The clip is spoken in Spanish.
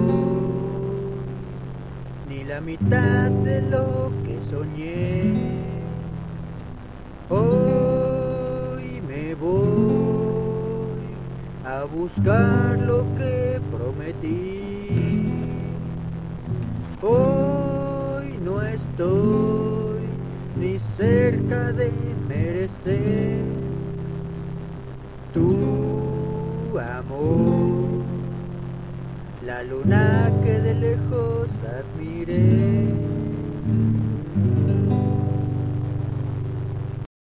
ni la mitad de lo que soñé. Hoy me voy a buscar lo que prometí. Hoy no estoy ni cerca de merecer tu amor, la luna que de lejos admiré.